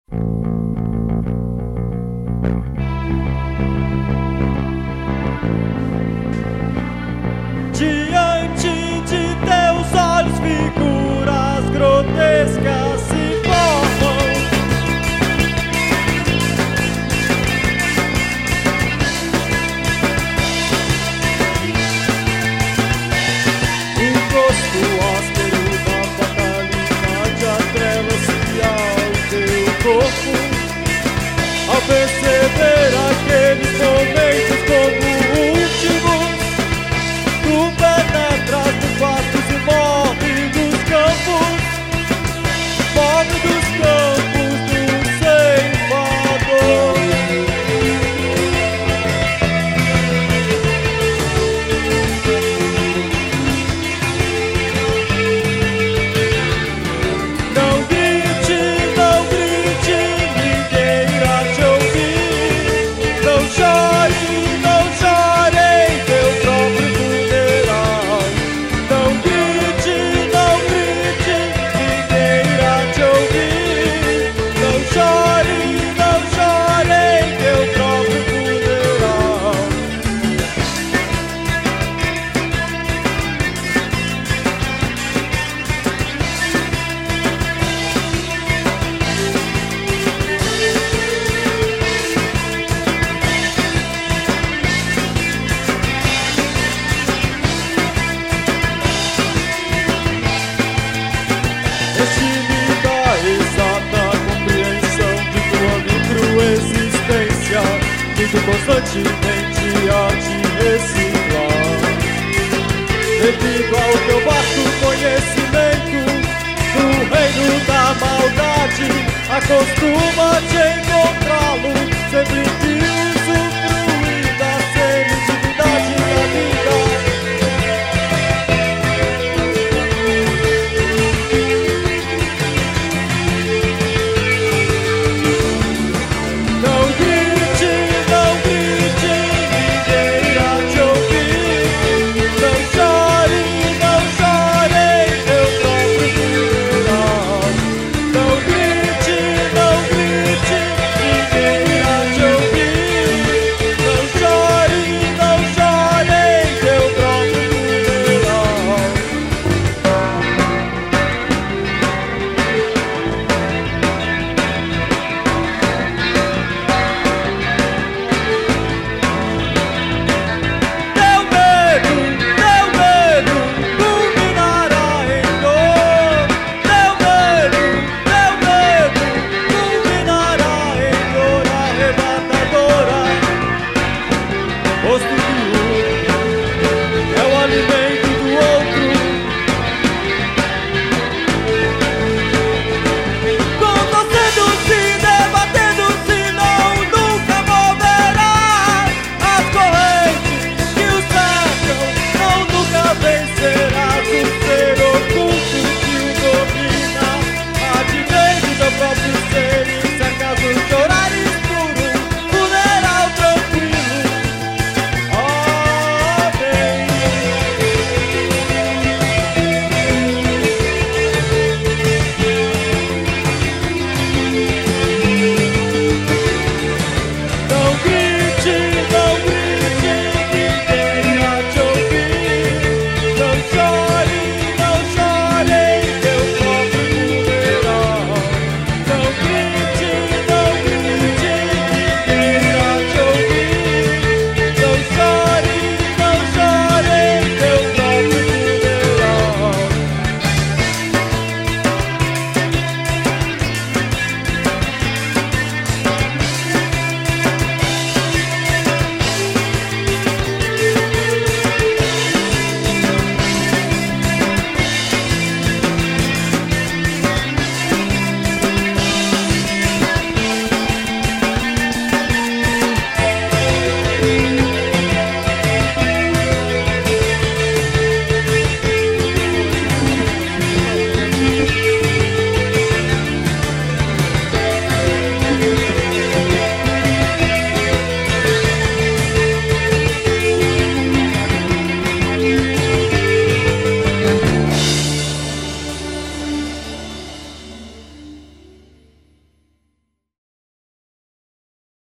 Diante de teus olhos figuras grotescas se formam. O rosto áspero da fatalidade atrela-se ao teu corpo, ao perceber aqueles momentos como últimos. Tu penetras nos vastos e morre dos campos do ceifador. Não grite, ninguém irá te ouvir. Não chore em teu próprio funeral. Não grite, ninguém irá te ouvir. Não chore em teu próprio funeral. Deixe-me dar exata compreensão de tua microexistência, indo constantemente a te reciclar. Devido ao teu vasto conhecimento do reino da maldade, acostuma-te encontrá-lo